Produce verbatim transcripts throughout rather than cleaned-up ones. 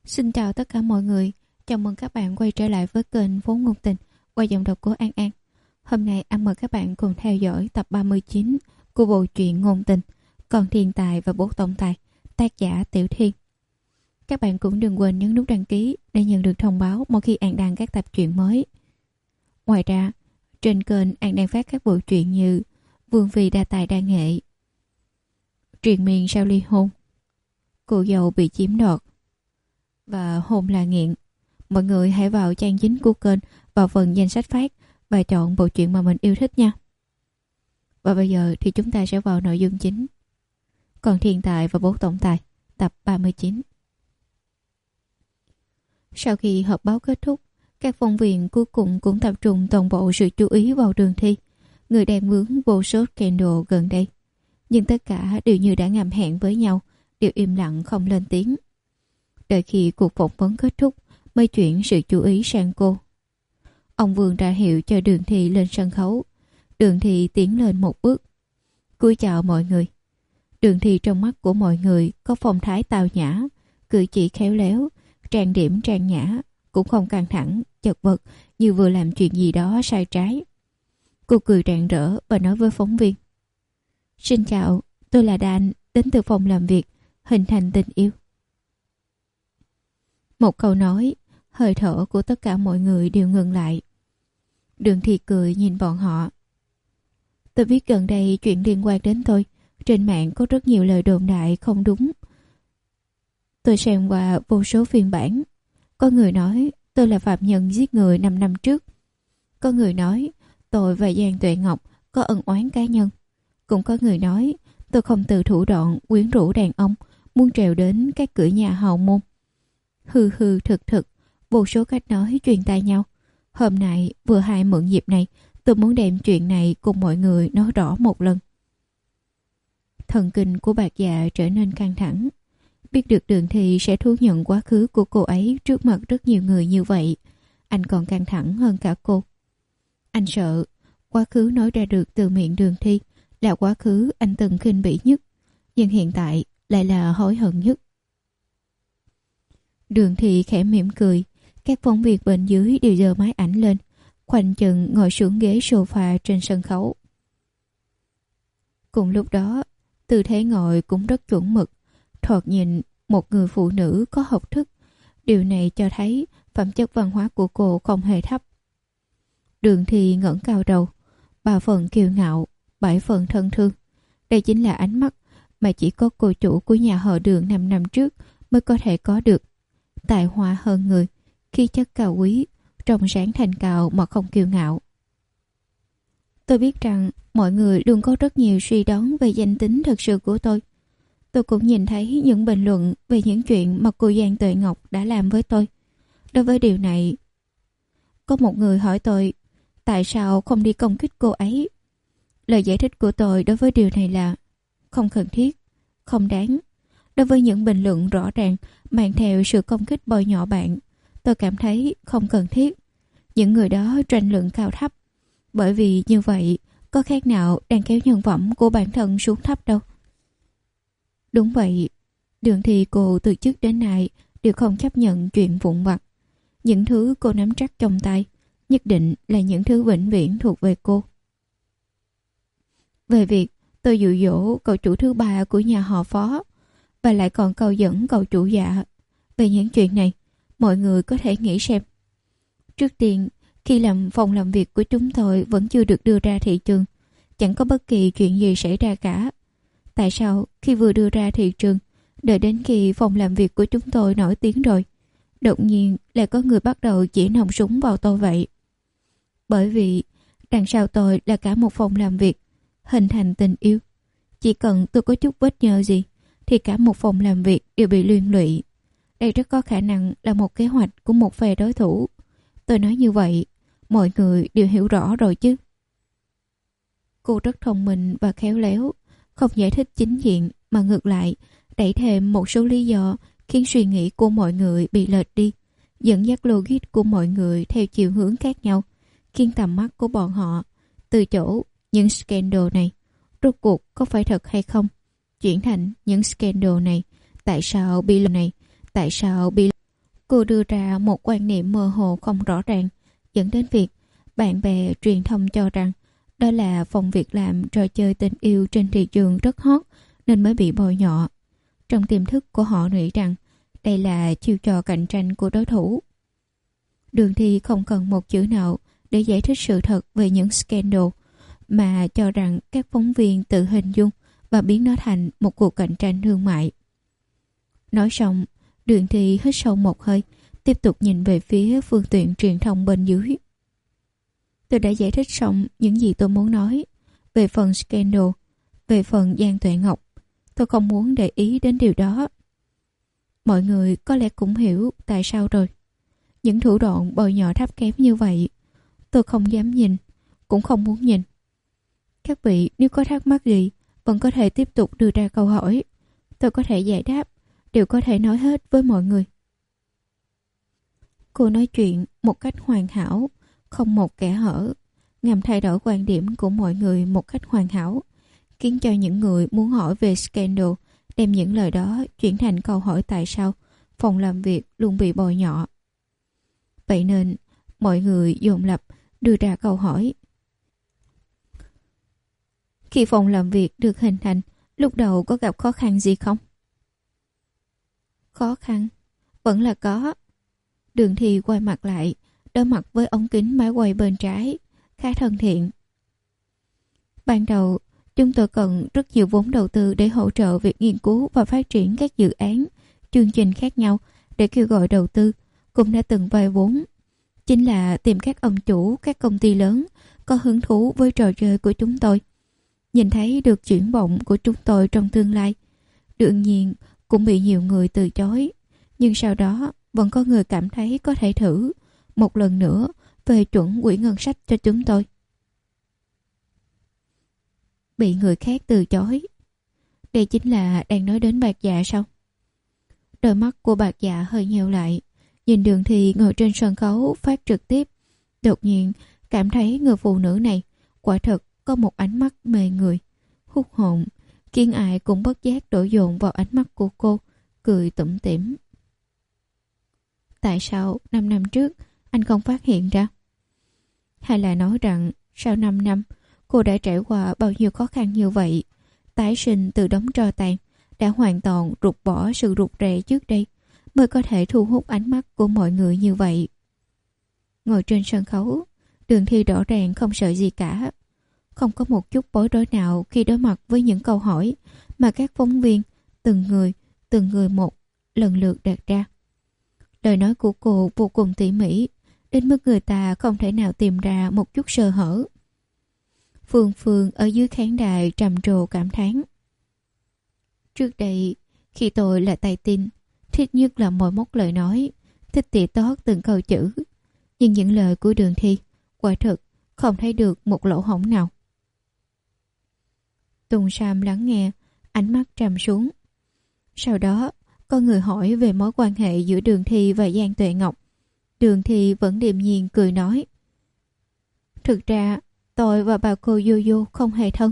Xin chào tất cả mọi người, chào mừng các bạn quay trở lại với kênh Vốn Ngôn Tình qua giọng đọc của An An. Hôm nay An mời các bạn cùng theo dõi tập ba mươi chín của bộ truyện Ngôn Tình, Con Thiên Tài và Bố Tổng Tài, tác giả Tiểu Thiên. Các bạn cũng đừng quên nhấn nút đăng ký để nhận được thông báo mỗi khi An đăng các tập truyện mới. Ngoài ra, trên kênh An đang phát các bộ truyện như Vương Phi Đa Tài Đa Nghệ, Triền Miên Sao Ly Hôn, Cô Dâu Bị Chiếm Đoạt và Hôn Là Nghiện. Mọi người hãy vào trang chính của kênh, vào phần danh sách phát và chọn bộ truyện mà mình yêu thích nha. Và bây giờ thì chúng ta sẽ vào nội dung chính. Con Thiên Tài và Bố Tổng Tài, tập ba mươi chín. Sau khi họp báo kết thúc, các phóng viên cuối cùng cũng tập trung toàn bộ sự chú ý vào Đường Thi, người đang vướng vô số scandal gần đây. Nhưng tất cả đều như đã ngầm hẹn với nhau, đều im lặng không lên tiếng. Đợi khi cuộc phỏng vấn kết thúc mới chuyển sự chú ý sang cô. Ông Vương ra hiệu cho Đường Thi lên sân khấu. Đường Thi tiến lên một bước, cúi chào mọi người. Đường Thi trong mắt của mọi người có phong thái tao nhã, cử chỉ khéo léo, trang điểm trang nhã, cũng không căng thẳng, chật vật như vừa làm chuyện gì đó sai trái. Cô cười rạng rỡ và nói với phóng viên: "Xin chào, tôi là Dan, đến từ phòng làm việc Hình Thành Tình Yêu." Một câu nói, hơi thở của tất cả mọi người đều ngừng lại. Đường Thi cười nhìn bọn họ. "Tôi biết gần đây chuyện liên quan đến tôi, trên mạng có rất nhiều lời đồn đại không đúng. Tôi xem qua vô số phiên bản. Có người nói tôi là phạm nhân giết người năm năm trước. Có người nói tôi và Giang Tuệ Ngọc có ân oán cá nhân. Cũng có người nói tôi không từ thủ đoạn quyến rũ đàn ông, muốn trèo đến các cửa nhà hào môn. Hư hư thực thực, vô số cách nói truyền tai nhau. Hôm nay vừa hay mượn dịp này, tôi muốn đem chuyện này cùng mọi người nói rõ một lần." Thần kinh của Bạc Dạ trở nên căng thẳng. Biết được Đường Thi sẽ thú nhận quá khứ của cô ấy trước mặt rất nhiều người như vậy, anh còn căng thẳng hơn cả cô. Anh sợ quá khứ nói ra được từ miệng Đường Thi là quá khứ anh từng khinh bỉ nhất, nhưng hiện tại lại là hối hận nhất. Đường Thi khẽ mỉm cười. Các phóng viên bên dưới đều giơ máy ảnh lên, khoanh chân ngồi xuống ghế sofa trên sân khấu. Cùng lúc đó, tư thế ngồi cũng rất chuẩn mực, thoạt nhìn một người phụ nữ có học thức. Điều này cho thấy phẩm chất văn hóa của cô không hề thấp. Đường Thi ngẩng cao đầu, ba phần kiêu ngạo, bảy phần thân thương. Đây chính là ánh mắt mà chỉ có cô chủ của nhà họ Đường năm năm trước mới có thể có được. Tài hoa hơn người, khí chất cao quý, trong sáng thành cao mà không kiêu ngạo. Tôi biết rằng mọi người luôn có rất nhiều suy đoán về danh tính thật sự của tôi. Tôi cũng nhìn thấy những bình luận về những chuyện mà cô Giang Tuệ Ngọc đã làm với tôi. Đối với điều này, có một người hỏi tôi tại sao không đi công kích cô ấy. Lời giải thích của tôi đối với điều này là không cần thiết, không đáng. Đối với những bình luận rõ ràng mang theo sự công kích bôi nhọ bạn, tôi cảm thấy không cần thiết. Những người đó tranh luận cao thấp, bởi vì như vậy có khác nào đang kéo nhân phẩm của bản thân xuống thấp đâu. Đúng vậy, Đường Thi cô từ trước đến nay đều không chấp nhận chuyện vụn vặt. Những thứ cô nắm chắc trong tay nhất định là những thứ vĩnh viễn thuộc về cô. Về việc tôi dụ dỗ cậu chủ thứ ba của nhà họ Phó và lại còn câu dẫn cậu chủ Dạ, về những chuyện này mọi người có thể nghĩ xem. Trước tiên, khi làm phòng làm việc của chúng tôi vẫn chưa được đưa ra thị trường, chẳng có bất kỳ chuyện gì xảy ra cả. Tại sao khi vừa đưa ra thị trường, đợi đến khi phòng làm việc của chúng tôi nổi tiếng rồi, đột nhiên lại có người bắt đầu chỉ nòng súng vào tôi vậy? Bởi vì đằng sau tôi là cả một phòng làm việc Hình Thành Tình Yêu. Chỉ cần tôi có chút vết nhơ gì thì cả một phòng làm việc đều bị liên lụy. Đây rất có khả năng là một kế hoạch của một phe đối thủ. Tôi nói như vậy, mọi người đều hiểu rõ rồi chứ. Cô rất thông minh và khéo léo, không giải thích chính diện mà ngược lại đẩy thêm một số lý do khiến suy nghĩ của mọi người bị lệch đi, dẫn dắt logic của mọi người theo chiều hướng khác nhau, khiến tầm mắt của bọn họ từ chỗ những scandal này rốt cuộc có phải thật hay không chuyển thành những scandal này tại sao bị lần này, tại sao bị Cô đưa ra một quan niệm mơ hồ không rõ ràng, dẫn đến việc bạn bè truyền thông cho rằng đó là phong việc làm trò chơi tình yêu trên thị trường rất hot nên mới bị bôi nhọ. Trong tiềm thức của họ nghĩ rằng đây là chiêu trò cạnh tranh của đối thủ. Đường Thi không cần một chữ nào để giải thích sự thật về những scandal, mà cho rằng các phóng viên tự hình dung và biến nó thành một cuộc cạnh tranh thương mại. Nói xong, Đường Thi hít sâu một hơi, tiếp tục nhìn về phía phương tiện truyền thông bên dưới. Tôi đã giải thích xong những gì tôi muốn nói về phần scandal, về phần Giang Tuệ Ngọc. Tôi không muốn để ý đến điều đó. Mọi người có lẽ cũng hiểu tại sao rồi. Những thủ đoạn bôi nhọ thấp kém như vậy, tôi không dám nhìn, cũng không muốn nhìn. Các vị nếu có thắc mắc gì, vẫn có thể tiếp tục đưa ra câu hỏi. Tôi có thể giải đáp, đều có thể nói hết với mọi người. Cô nói chuyện một cách hoàn hảo, không một kẽ hở, nhằm thay đổi quan điểm của mọi người một cách hoàn hảo, khiến cho những người muốn hỏi về scandal đem những lời đó chuyển thành câu hỏi tại sao phòng làm việc luôn bị bôi nhọ. Vậy nên, mọi người dồn dập đưa ra câu hỏi. Khi phòng làm việc được hình thành, lúc đầu có gặp khó khăn gì không? Khó khăn? Vẫn là có. Đường Thi quay mặt lại, đối mặt với ống kính máy quay bên trái, khá thân thiện. Ban đầu, chúng tôi cần rất nhiều vốn đầu tư để hỗ trợ việc nghiên cứu và phát triển các dự án, chương trình khác nhau để kêu gọi đầu tư, cũng đã từng vay vốn. Chính là tìm các ông chủ, các công ty lớn có hứng thú với trò chơi của chúng tôi. Nhìn thấy được triển vọng của chúng tôi trong tương lai. Đương nhiên, cũng bị nhiều người từ chối. Nhưng sau đó, vẫn có người cảm thấy có thể thử một lần nữa về chuẩn quỹ ngân sách cho chúng tôi. Bị người khác từ chối. Đây chính là đang nói đến Bạc Dạ sao? Đôi mắt của Bạc Dạ hơi nheo lại, nhìn Đường Thi ngồi trên sân khấu phát trực tiếp. Đột nhiên cảm thấy người phụ nữ này quả thật có một ánh mắt mê người, hút hồn, khiến ai cũng bất giác đổ dồn vào ánh mắt của cô, cười tủm tỉm. Tại sao năm năm trước anh không phát hiện ra? Hay là nói rằng sau năm năm cô đã trải qua bao nhiêu khó khăn như vậy, tái sinh từ đống tro tàn, đã hoàn toàn rụt bỏ sự rụt rè trước đây, mới có thể thu hút ánh mắt của mọi người như vậy. Ngồi trên sân khấu, Đường Thi rõ ràng không sợ gì cả, không có một chút bối rối nào khi đối mặt với những câu hỏi mà các phóng viên từng người, từng người một lần lượt đặt ra. Lời nói của cô vô cùng tỉ mỉ, đến mức người ta không thể nào tìm ra một chút sơ hở. Phương Phương ở dưới khán đài trầm trồ cảm thán. Trước đây, khi tôi là tay tin, thích nhất là mỗi mốc lời nói, thích tỉa tót từng câu chữ. Nhưng những lời của Đường Thi, quả thực không thấy được một lỗ hổng nào. Tùng Sam lắng nghe, ánh mắt trầm xuống. Sau đó, có người hỏi về mối quan hệ giữa Đường Thi và Giang Tuệ Ngọc. Đường Thi vẫn điềm nhiên cười nói. Thực ra, tôi và bà cô Yo-Yo không hề thân.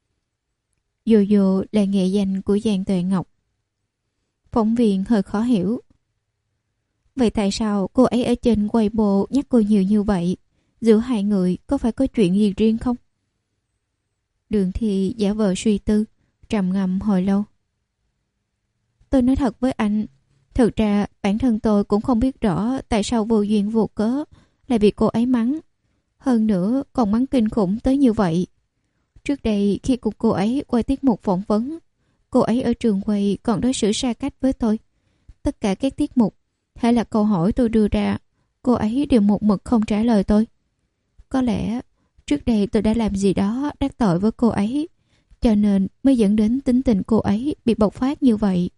Yo-Yo là nghệ danh của Giang Tuệ Ngọc. Phóng viên hơi khó hiểu. Vậy tại sao cô ấy ở trên Weibo nhắc cô nhiều như vậy? Giữa hai người có phải có chuyện gì riêng không? Đường Thi giả vờ suy tư, trầm ngâm hồi lâu. Tôi nói thật với anh, thực ra bản thân tôi cũng không biết rõ tại sao vô duyên vô cớ lại bị cô ấy mắng. Hơn nữa còn mắng kinh khủng tới như vậy. Trước đây khi cùng cô ấy quay tiết mục phỏng vấn, cô ấy ở trường quay còn đối xử xa cách với tôi. Tất cả các tiết mục hay là câu hỏi tôi đưa ra, cô ấy đều một mực không trả lời tôi. Có lẽ trước đây tôi đã làm gì đó đắc tội với cô ấy, cho nên mới dẫn đến tính tình cô ấy bị bộc phát như vậy.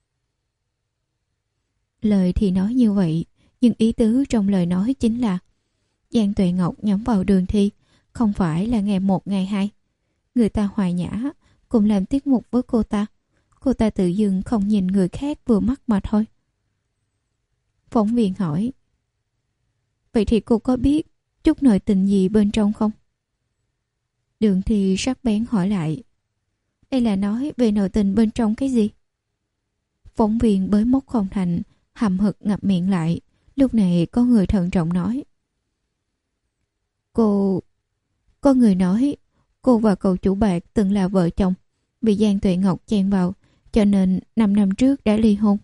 Lời thì nói như vậy, nhưng ý tứ trong lời nói chính là Giang Tuệ Ngọc nhắm vào Đường Thi, không phải là ngày một ngày hai. Người ta hòa nhã, cùng làm tiết mục với cô ta. Cô ta tự dưng không nhìn người khác vừa mắt mà thôi. Phóng viên hỏi. Vậy thì cô có biết chút nội tình gì bên trong không? Đường Thi sắc bén hỏi lại. Đây là nói về nội tình bên trong cái gì? Phóng viên bới móc không thành, hậm hực ngậm miệng lại. Lúc này có người thận trọng nói. Cô... Có người nói cô và cậu chủ bạc từng là vợ chồng, bị Giang Tuệ Ngọc chen vào, cho nên năm năm trước đã ly hôn.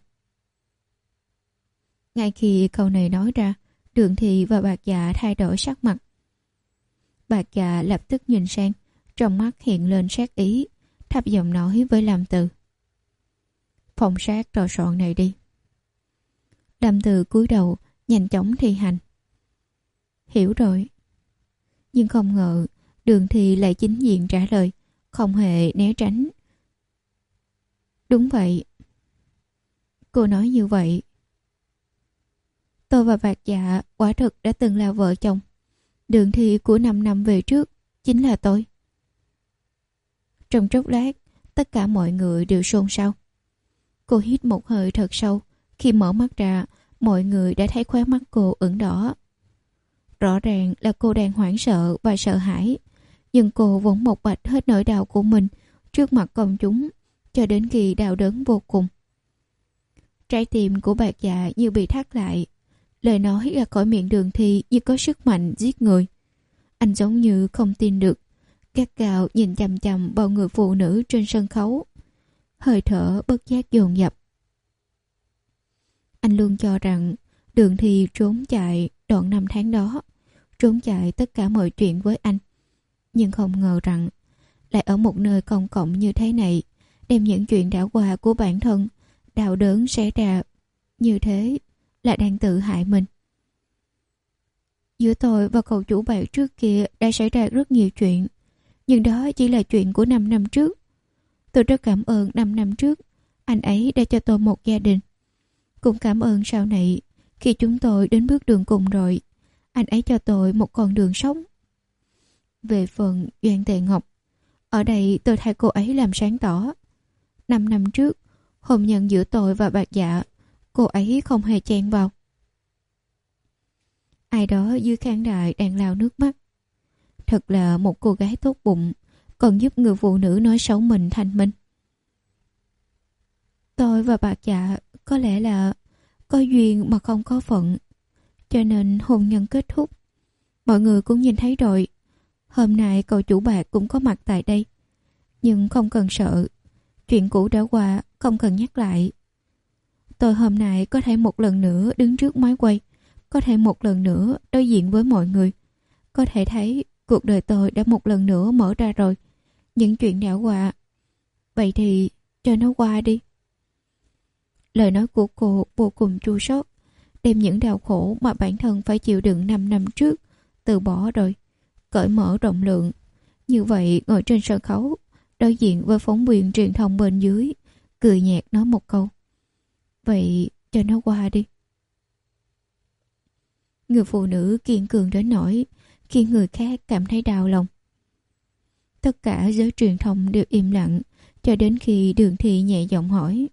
Ngay khi câu này nói ra, Đường Thị và Bạc Dạ thay đổi sắc mặt. Bạc Dạ lập tức nhìn sang, trong mắt hiện lên sát ý, thấp giọng nói với Lâm Từ. Phòng sát trò soạn này đi. Lâm Từ cúi đầu, nhanh chóng thi hành. Hiểu rồi. Nhưng không ngờ, Đường Thị lại chính diện trả lời, không hề né tránh. Đúng vậy. Cô nói như vậy. Tôi và Bạc Dạ quả thực đã từng là vợ chồng. Đường Thị của năm năm về trước chính là tôi. Trong chốc lát, tất cả mọi người đều xôn xao. Cô hít một hơi thật sâu. Khi mở mắt ra, mọi người đã thấy khóe mắt cô ửng đỏ. Rõ ràng là cô đang hoảng sợ và sợ hãi. Nhưng cô vẫn bộc bạch hết nỗi đau của mình trước mặt công chúng, cho đến khi đau đớn vô cùng. Trái tim của Bạc Dạ như bị thắt lại. Lời nói ra khỏi miệng Đường Thị như có sức mạnh giết người. Anh giống như không tin được, gắt gao nhìn chằm chằm vào người phụ nữ trên sân khấu. Hơi thở bất giác dồn dập. Anh luôn cho rằng Đường Thị trốn chạy đoạn năm tháng đó, trốn chạy tất cả mọi chuyện với anh. Nhưng không ngờ rằng lại ở một nơi công cộng như thế này, đem những chuyện đã qua của bản thân đau đớn xé ra. Như thế là đang tự hại mình. Giữa tôi và cậu chủ bạc trước kia đã xảy ra rất nhiều chuyện, nhưng đó chỉ là chuyện của năm năm trước. Tôi rất cảm ơn năm năm trước anh ấy đã cho tôi một gia đình. Cũng cảm ơn sau này, khi chúng tôi đến bước đường cùng rồi, anh ấy cho tôi một con đường sống. Về phần Doan Tề Ngọc, ở đây tôi thay cô ấy làm sáng tỏ. Năm năm trước, hôn nhân giữa tôi và Bạc Dạ, cô ấy không hề chen vào. Ai đó dưới khán đài đang lau nước mắt. Thật là một cô gái tốt bụng, còn giúp người phụ nữ nói xấu mình thành minh. Tôi và Bạc Dạ có lẽ là có duyên mà không có phận, cho nên hôn nhân kết thúc. Mọi người cũng nhìn thấy rồi. Hôm nay cậu chủ bạc cũng có mặt tại đây. Nhưng không cần sợ, chuyện cũ đã qua, không cần nhắc lại. Tôi hôm nay có thể một lần nữa đứng trước máy quay, có thể một lần nữa đối diện với mọi người, có thể thấy cuộc đời tôi đã một lần nữa mở ra rồi. Những chuyện đã qua, vậy thì cho nó qua đi. Lời nói của cô vô cùng chua xót, đem những đau khổ mà bản thân phải chịu đựng năm năm trước từ bỏ rồi, cởi mở rộng lượng. Như vậy ngồi trên sân khấu, đối diện với phóng viên truyền thông bên dưới, cười nhạt nói một câu. Vậy cho nó qua đi. Người phụ nữ kiên cường đến nỗi khiến người khác cảm thấy đau lòng. Tất cả giới truyền thông đều im lặng, cho đến khi Đường Thị nhẹ giọng hỏi.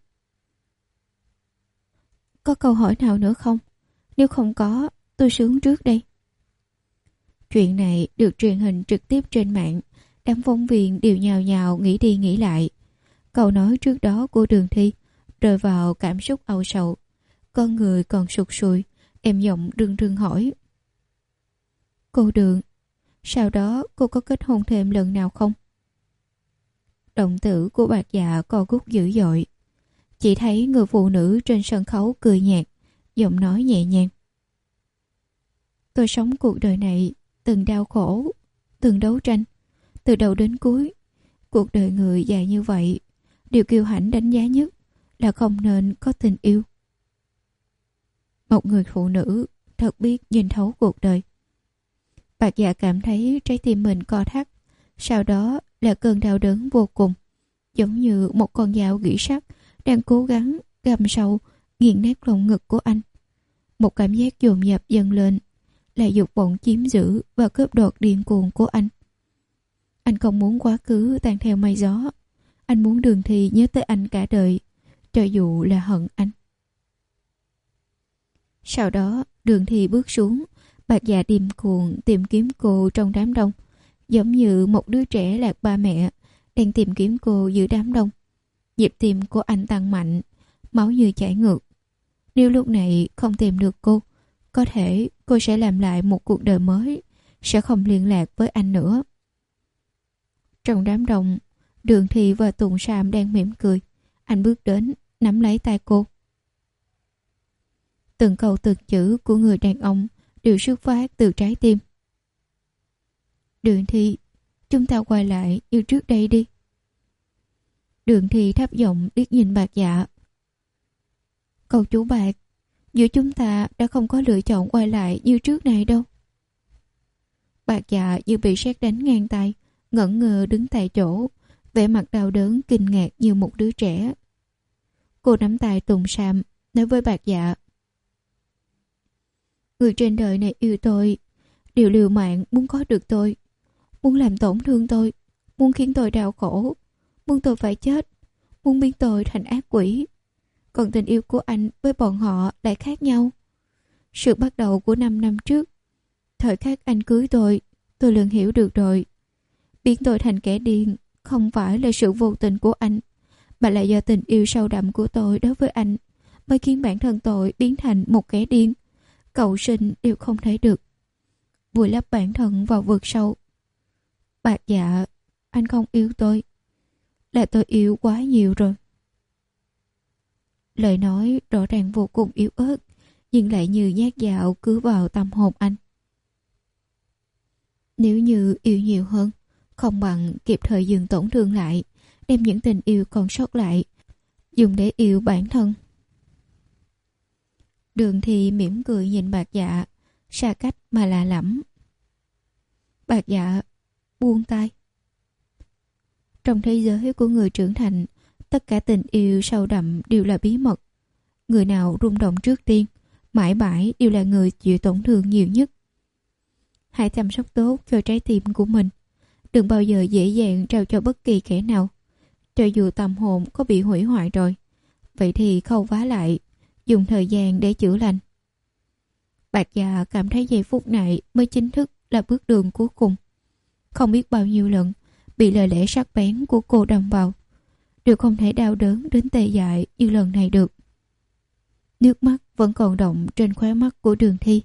Có câu hỏi nào nữa không? Nếu không có, tôi xuống trước đây. Chuyện này được truyền hình trực tiếp trên mạng. Đám phóng viên đều nhào nhào nghĩ đi nghĩ lại. Câu nói trước đó của Đường Thị rơi vào cảm xúc âu sầu. Con người còn sụt sùi, em giọng rưng rưng hỏi. Cô Đường, sau đó cô có kết hôn thêm lần nào không? Động tử của Bạc Dạ co rút dữ dội. Chỉ thấy người phụ nữ trên sân khấu cười nhạt, giọng nói nhẹ nhàng. Tôi sống cuộc đời này từng đau khổ, từng đấu tranh, từ đầu đến cuối. Cuộc đời người dài như vậy, điều kiêu hãnh đánh giá nhất là không nên có tình yêu. Một người phụ nữ thật biết nhìn thấu cuộc đời. Bạc Dạ cảm thấy trái tim mình co thắt, sau đó là cơn đau đớn vô cùng, giống như một con dao gỉ sắt đang cố gắng găm sâu nghiền nát lồng ngực của anh. Một cảm giác dồn dập dâng lên, là dục vọng chiếm giữ và cướp đoạt điên cuồng của anh. Anh không muốn quá khứ tan theo mây gió. Anh muốn Đường Thị nhớ tới anh cả đời, cho dù là hận anh. Sau đó Đường Thị bước xuống. Bạc Dạ điềm cuồng tìm kiếm cô trong đám đông, giống như một đứa trẻ lạc ba mẹ đang tìm kiếm cô giữa đám đông. Nhịp tim của anh tăng mạnh, máu như chảy ngược. Nếu lúc này không tìm được cô, có thể cô sẽ làm lại một cuộc đời mới, sẽ không liên lạc với anh nữa. Trong đám đông, Đường Thị và Tùng Sam đang mỉm cười. Anh bước đến, nắm lấy tay cô. Từng câu từng chữ của người đàn ông đều xuất phát từ trái tim. Đường Thị, chúng ta quay lại như trước đây đi. Đường Thị thấp giọng liếc nhìn Bạc Dạ. Cậu chủ Bạc, giữa chúng ta đã không có lựa chọn quay lại như trước này đâu. Bạc Dạ như bị sét đánh ngang tay, ngẩn ngơ đứng tại chỗ, vẻ mặt đau đớn kinh ngạc như một đứa trẻ. Cô nắm tay Tùng Sam, nói với Bạc Dạ. Người trên đời này yêu tôi, đều liều mạng muốn có được tôi, muốn làm tổn thương tôi, muốn khiến tôi đau khổ, muốn tôi phải chết, muốn biến tôi thành ác quỷ. Còn tình yêu của anh với bọn họ lại khác nhau. Sự bắt đầu của năm năm trước, thời khắc anh cưới tôi, tôi liền hiểu được rồi. Biến tôi thành kẻ điên không phải là sự vô tình của anh, mà là do tình yêu sâu đậm của tôi đối với anh mới khiến bản thân tôi biến thành một kẻ điên. Cầu sinh đều không thể được, vùi lấp bản thân vào vực sâu. Bạc Dạ, anh không yêu tôi, là tôi yêu quá nhiều rồi. Lời nói rõ ràng vô cùng yếu ớt, nhưng lại như nhát dao cứ vào tâm hồn anh. Nếu như yêu nhiều hơn, không bằng kịp thời dừng tổn thương lại, đem những tình yêu còn sót lại dùng để yêu bản thân. Đường Thị mỉm cười nhìn Bạc Dạ, xa cách mà lạ lẫm. Bạc Dạ buông tay. Trong thế giới của người trưởng thành, tất cả tình yêu sâu đậm đều là bí mật. Người nào rung động trước tiên, mãi mãi đều là người chịu tổn thương nhiều nhất. Hãy chăm sóc tốt cho trái tim của mình. Đừng bao giờ dễ dàng trao cho bất kỳ kẻ nào. Cho dù tâm hồn có bị hủy hoại rồi, vậy thì khâu vá lại, dùng thời gian để chữa lành. Bạc Dạ cảm thấy giây phút này mới chính thức là bước đường cuối cùng. Không biết bao nhiêu lần bị lời lẽ sắc bén của cô đâm vào, đều không thể đau đớn đến tê dại như lần này được. Nước mắt vẫn còn đọng trên khóe mắt của Đường Thi.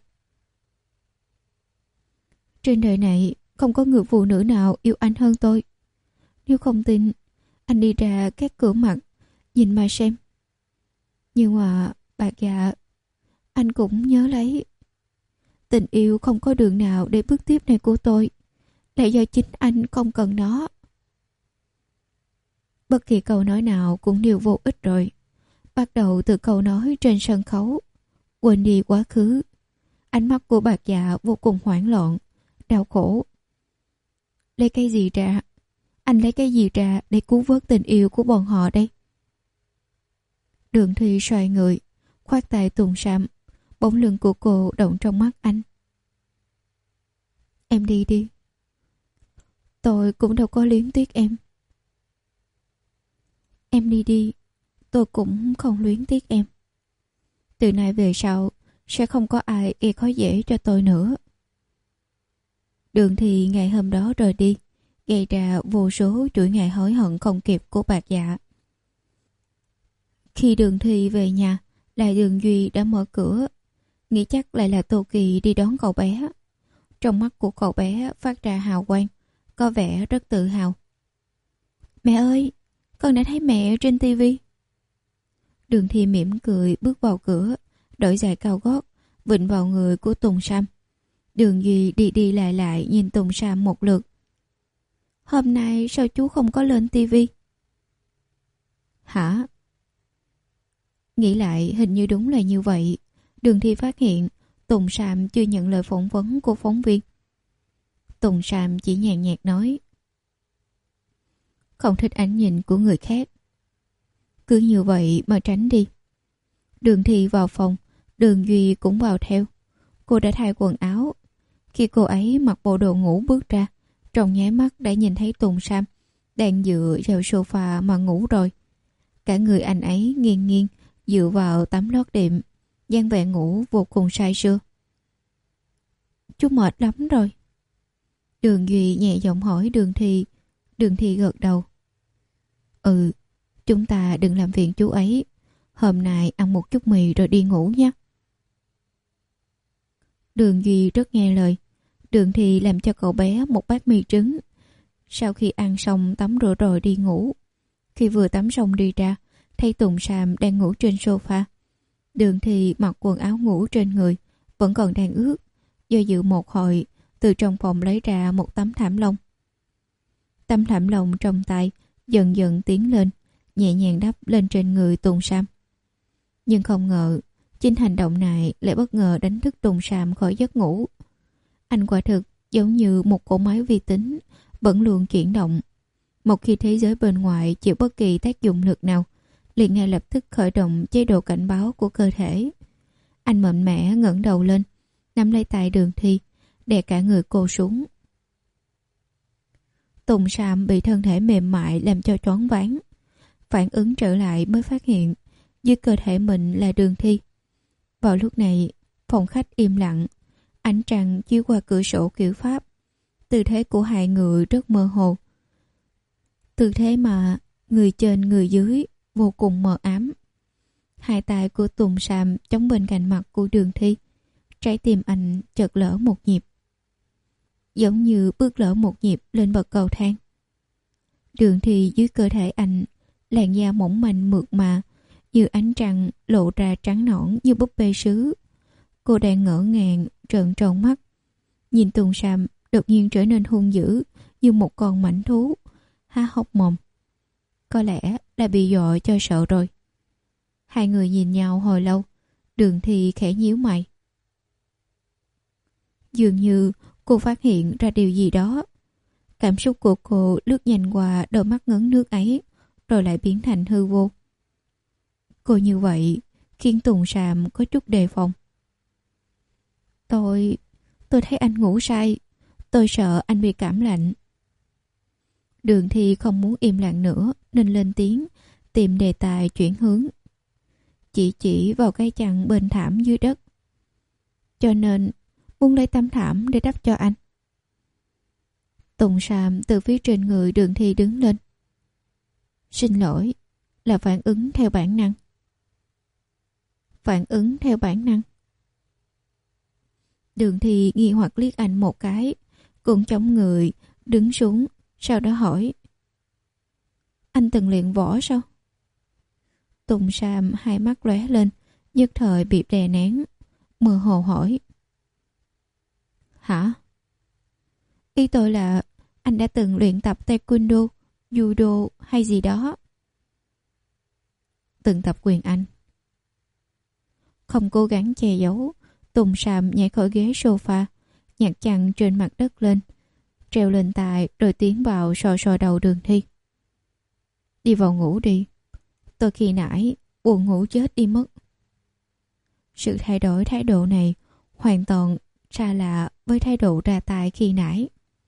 Trên đời này không có người phụ nữ nào yêu anh hơn tôi. Nếu không tin, anh đi ra các cửa mặt, nhìn mà xem. Nhưng mà Bạc Dạ, anh cũng nhớ lấy, tình yêu không có đường nào để bước tiếp này của tôi, là do chính anh không cần nó. Bất kỳ câu nói nào cũng đều vô ích rồi. Bắt đầu từ câu nói trên sân khấu, quên đi quá khứ. Ánh mắt của Bạc Dạ vô cùng hoảng loạn, đau khổ. Lấy cái gì ra? Anh lấy cái gì ra để cứu vớt tình yêu của bọn họ đây? Đường Thi xoay người, khoác tay Tùng Sam. Bóng lưng của cô động trong mắt anh. Em đi đi. Tôi cũng đâu có luyến tiếc em. Em đi đi, tôi cũng không luyến tiếc em. Từ nay về sau, sẽ không có ai gây khó dễ cho tôi nữa. Đường Thi ngày hôm đó rời đi, gây ra vô số chuỗi ngày hối hận không kịp của Bạc Dạ. Khi Đường Thi về nhà, là Đường Duy đã mở cửa. Nghĩ chắc lại là Tô Kỳ đi đón cậu bé. Trong mắt của cậu bé phát ra hào quang, có vẻ rất tự hào. Mẹ ơi, con đã thấy mẹ trên tivi. Đường Thi mỉm cười bước vào cửa, đổi giày cao gót, vịnh vào người của Tùng Sam. Đường Duy đi đi lại lại nhìn Tùng Sam một lượt. Hôm nay sao chú không có lên tivi? Hả? Nghĩ lại hình như đúng là như vậy. Đường Thi phát hiện Tùng Sam chưa nhận lời phỏng vấn của phóng viên. Tùng Sam chỉ nhàn nhạt nói, không thích ánh nhìn của người khác, cứ như vậy mà tránh đi. Đường Thi vào phòng, Đường Duy cũng vào theo. Cô đã thay quần áo. Khi cô ấy mặc bộ đồ ngủ bước ra, trong nháy mắt đã nhìn thấy Tùng Sam đang dựa vào sofa mà ngủ rồi. Cả người anh ấy nghiêng nghiêng dựa vào tấm lót đệm, dáng vẻ ngủ vô cùng say sưa. Chú mệt lắm rồi. Đường Duy nhẹ giọng hỏi Đường Thi. Đường Thi gật đầu. Ừ, chúng ta đừng làm phiền chú ấy. Hôm nay ăn một chút mì rồi đi ngủ nhé. Đường Duy rất nghe lời. Đường Thi làm cho cậu bé một bát mì trứng. Sau khi ăn xong tắm rửa rồi đi ngủ. Khi vừa tắm xong đi ra, thấy Tùng Sam đang ngủ trên sofa. Đường Thi mặc quần áo ngủ trên người, vẫn còn đang ướt. Do dự một hồi, từ trong phòng lấy ra một tấm thảm lông. Tấm thảm lông trong tay dần dần tiến lên, nhẹ nhàng đắp lên trên người Tùng Sam. Nhưng không ngờ, chính hành động này lại bất ngờ đánh thức Tùng Sam khỏi giấc ngủ. Anh quả thực giống như một cỗ máy vi tính, vẫn luôn chuyển động. Một khi thế giới bên ngoài chịu bất kỳ tác dụng lực nào, liền ngay lập tức khởi động chế độ cảnh báo của cơ thể. Anh mạnh mẽ ngẩng đầu lên, nắm lấy tay Đường Thi, đè cả người cô xuống. Tùng Sam bị thân thể mềm mại làm cho choáng váng. Phản ứng trở lại mới phát hiện dưới cơ thể mình là Đường Thi. Vào lúc này, phòng khách im lặng, ánh trăng chiếu qua cửa sổ kiểu Pháp. Tư thế của hai người rất mơ hồ. Tư thế mà người trên người dưới vô cùng mờ ám. Hai tay của Tùng Sam chống bên cạnh mặt của Đường Thi. Trái tim anh chợt lỡ một nhịp, giống như bước lỡ một nhịp lên bậc cầu thang. Đường Thi dưới cơ thể anh, làn da mỏng manh mượt mà, như ánh trăng lộ ra trắng nõn như búp bê sứ. Cô đang ngỡ ngàng trợn tròn mắt, nhìn Tùng Sam đột nhiên trở nên hung dữ như một con mãnh thú, há hốc mồm. Có lẽ là bị dọa cho sợ rồi. Hai người nhìn nhau hồi lâu. Đường Thi khẽ nhíu mày. Dường như cô phát hiện ra điều gì đó. Cảm xúc của cô lướt nhanh qua đôi mắt ngấn nước ấy, rồi lại biến thành hư vô. Cô như vậy khiến Tùng Sam có chút đề phòng. Tôi... tôi thấy anh ngủ say. Tôi sợ anh bị cảm lạnh. Đường Thi không muốn im lặng nữa nên lên tiếng, tìm đề tài chuyển hướng. Chỉ chỉ vào cái chăn bên thảm dưới đất. Cho nên muốn lấy tấm thảm để đắp cho anh. Tùng Sam từ phía trên người Đường Thi đứng lên. Xin lỗi, là phản ứng theo bản năng. Phản ứng theo bản năng. Đường Thi nghi hoặc liếc anh một cái, cũng chống người đứng xuống, sau đó hỏi: Anh từng luyện võ sao? Tùng Sam hai mắt lóe lên, nhất thời bị đè nén, mơ hồ hỏi: Hả? Ý tôi là anh đã từng luyện tập taekwondo, judo hay gì đó. Từng tập quyền Anh. Không cố gắng che giấu, Tùng Sam nhảy khỏi ghế sofa, nhặt chăn trên mặt đất lên, treo lên tai rồi tiến vào sờ sờ đầu Đường Thi. Đi vào ngủ đi. Tôi khi nãy buồn ngủ chết đi mất. Sự thay đổi thái độ này hoàn toàn xa lạ với thái độ ra tay khi nãy.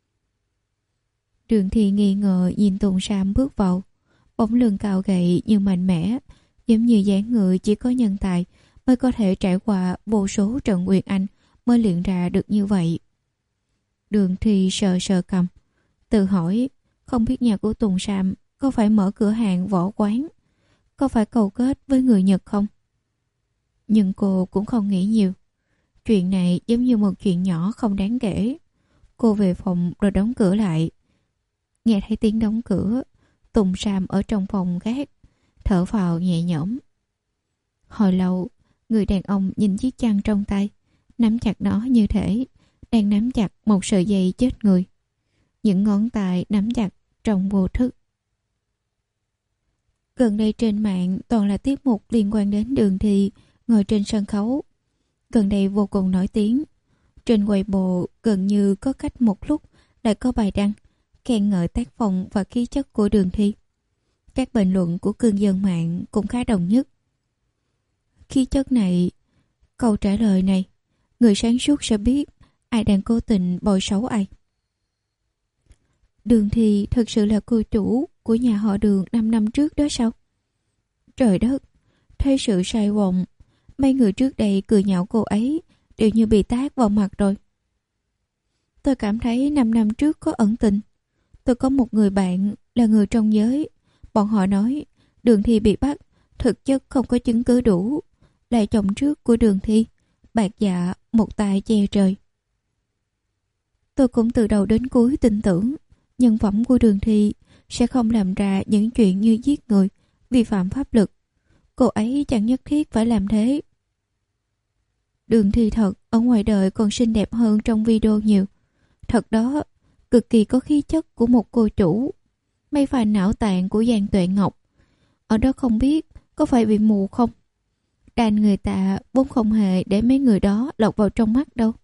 Đường Thi nghi ngờ nhìn Tùng Sam bước vào, bóng lưng cao gầy nhưng mạnh mẽ, giống như dáng người chỉ có nhân tài mới có thể trải qua vô số trận quyền Anh mới luyện ra được như vậy. Đường Thi sờ sờ cầm, tự hỏi không biết nhà của Tùng Sam có phải mở cửa hàng võ quán, có phải cầu kết với người Nhật không? Nhưng cô cũng không nghĩ nhiều. Chuyện này giống như một chuyện nhỏ không đáng kể. Cô về phòng rồi đóng cửa lại. Nghe thấy tiếng đóng cửa, Tùng Sam ở trong phòng gác, thở phào nhẹ nhõm. Hồi lâu, người đàn ông nhìn chiếc chăn trong tay, nắm chặt nó như thể đang nắm chặt một sợi dây chết người. Những ngón tay nắm chặt trong vô thức. Gần đây trên mạng toàn là tiết mục liên quan đến Đường Thi ngồi trên sân khấu. Gần đây vô cùng nổi tiếng. Trên Weibo gần như có cách một lúc lại có bài đăng khen ngợi tác phong và khí chất của Đường Thi. Các bình luận của cư dân mạng cũng khá đồng nhất. Khí chất này, câu trả lời này, người sáng suốt sẽ biết ai đang cố tình bôi xấu ai. Đường Thi thực sự là cô chủ của nhà họ Đường năm năm trước đó sao? Trời đất, thấy sự sai vọng, mấy người trước đây cười nhạo cô ấy đều như bị tát vào mặt rồi. Tôi cảm thấy năm năm trước có ẩn tình. Tôi có một người bạn là người trong giới. Bọn họ nói Đường Thi bị bắt thực chất không có chứng cứ đủ, là chồng trước của Đường Thi, bạc dạ một tay che trời. Tôi cũng từ đầu đến cuối tin tưởng nhân phẩm của Đường Thi sẽ không làm ra những chuyện như giết người, vi phạm pháp luật. Cô ấy chẳng nhất thiết phải làm thế. Đường Thi thật ở ngoài đời còn xinh đẹp hơn trong video nhiều. Thật đó, cực kỳ có khí chất của một cô chủ. Mấy pha não tạng của Giang Tuệ Ngọc ở đó không biết có phải bị mù không. Đàn người ta vốn không hề để mấy người đó lọt vào trong mắt đâu.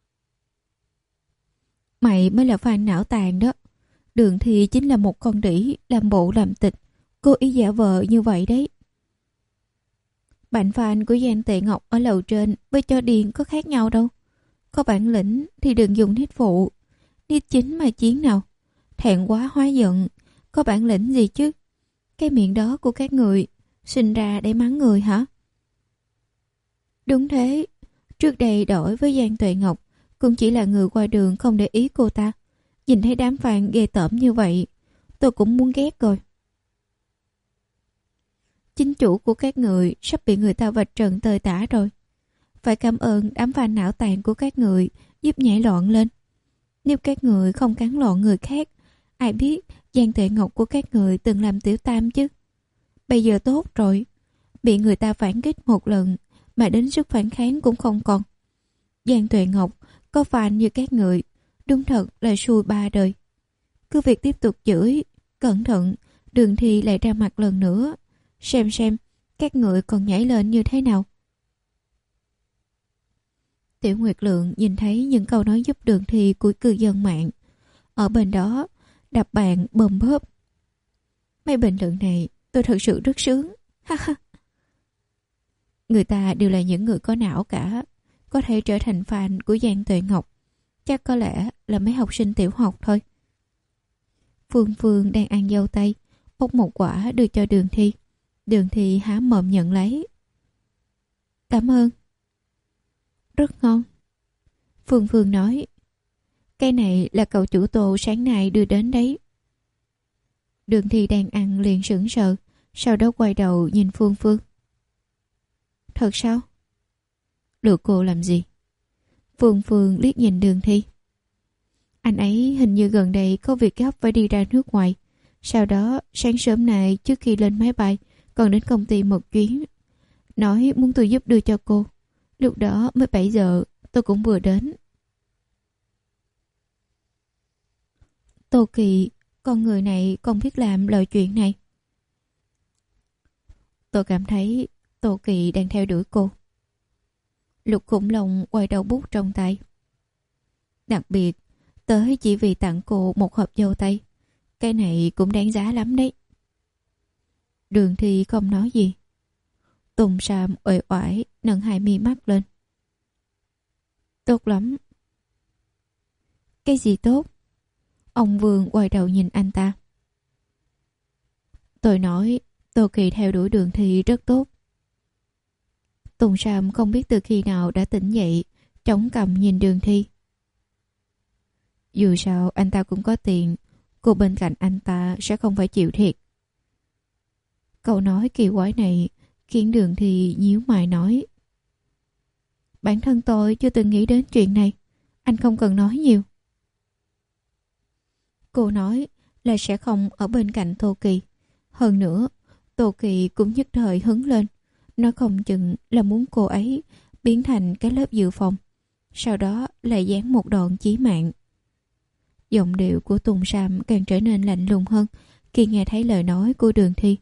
Mày mới là fan não tàn đó. Đường Thi chính là một con đĩ làm bộ làm tịch, cố ý giả vờ như vậy đấy. Bạn fan của Giang Tuệ Ngọc ở lầu trên với chó điên có khác nhau đâu. Có bản lĩnh thì đừng dùng nít phụ, nít chính mà chiến nào. Thẹn quá hóa giận, có bản lĩnh gì chứ? Cái miệng đó của các người sinh ra để mắng người hả? Đúng thế, trước đây đổi với Giang Tuệ Ngọc cũng chỉ là người qua đường không để ý cô ta. Nhìn thấy đám fan ghê tởm như vậy, tôi cũng muốn ghét rồi. Chính chủ của các người sắp bị người ta vạch trần tơi tả rồi. Phải cảm ơn đám fan não tàn của các người giúp nhảy loạn lên. Nếu các người không cắn loạn người khác, ai biết Giang Tuệ Ngọc của các người từng làm tiểu tam chứ. Bây giờ tốt rồi, bị người ta phản kích một lần mà đến sức phản kháng cũng không còn. Giang Tuệ Ngọc có fan như các người, đúng thật là xui ba đời. Cứ việc tiếp tục chửi, cẩn thận, Đường Thi lại ra mặt lần nữa. Xem xem các người còn nhảy lên như thế nào. Tiểu Nguyệt Lượng nhìn thấy những câu nói giúp Đường Thi của cư dân mạng ở bên đó đập bàn bầm bóp. Mấy bình luận này tôi thật sự rất sướng. Người ta đều là những người có não cả, có thể trở thành fan của Giang Tuệ Ngọc. Chắc có lẽ là mấy học sinh tiểu học thôi. Phương Phương đang ăn dâu tây, bóc một quả đưa cho Đường Thi. Đường Thi há mồm nhận lấy. Cảm ơn. Rất ngon. Phương Phương nói. Cái này là cậu chủ Tô sáng nay đưa đến đấy. Đường Thi đang ăn liền sững sờ, sau đó quay đầu nhìn Phương Phương. Thật sao? Lừa cô làm gì? Phương Phương liếc nhìn Đường Thi. Anh ấy hình như gần đây có việc gấp phải đi ra nước ngoài. Sau đó sáng sớm này trước khi lên máy bay còn đến công ty một chuyến. Nói muốn tôi giúp đưa cho cô. Lúc đó mới bảy giờ tôi cũng vừa đến. Tô Kỳ, con người này còn biết làm loại chuyện này. Tôi cảm thấy Tô Kỳ đang theo đuổi cô. Lục Khủng Long quay đầu bút trong tay. Đặc biệt, tới chỉ vì tặng cô một hộp dâu tây. Cái này cũng đáng giá lắm đấy. Đường Thi không nói gì. Tùng Sam uể oải nâng hai mi mắt lên. Tốt lắm. Cái gì tốt? Ông Vương quay đầu nhìn anh ta. Tôi nói Tô Kỳ theo đuổi Đường Thi rất tốt. Tùng Sam không biết từ khi nào đã tỉnh dậy, chống cằm nhìn Đường Thi. Dù sao anh ta cũng có tiền, cô bên cạnh anh ta sẽ không phải chịu thiệt. Câu nói kỳ quái này khiến Đường Thi nhíu mày nói. Bản thân tôi chưa từng nghĩ đến chuyện này, anh không cần nói nhiều. Cô nói là sẽ không ở bên cạnh Tô Kỳ. Hơn nữa, Tô Kỳ cũng nhất thời hứng lên. Nó không chừng là muốn cô ấy biến thành cái lớp dự phòng, sau đó lại giáng một đòn chí mạng. Giọng điệu của Tùng Sam càng trở nên lạnh lùng hơn khi nghe thấy lời nói của Đường Thi.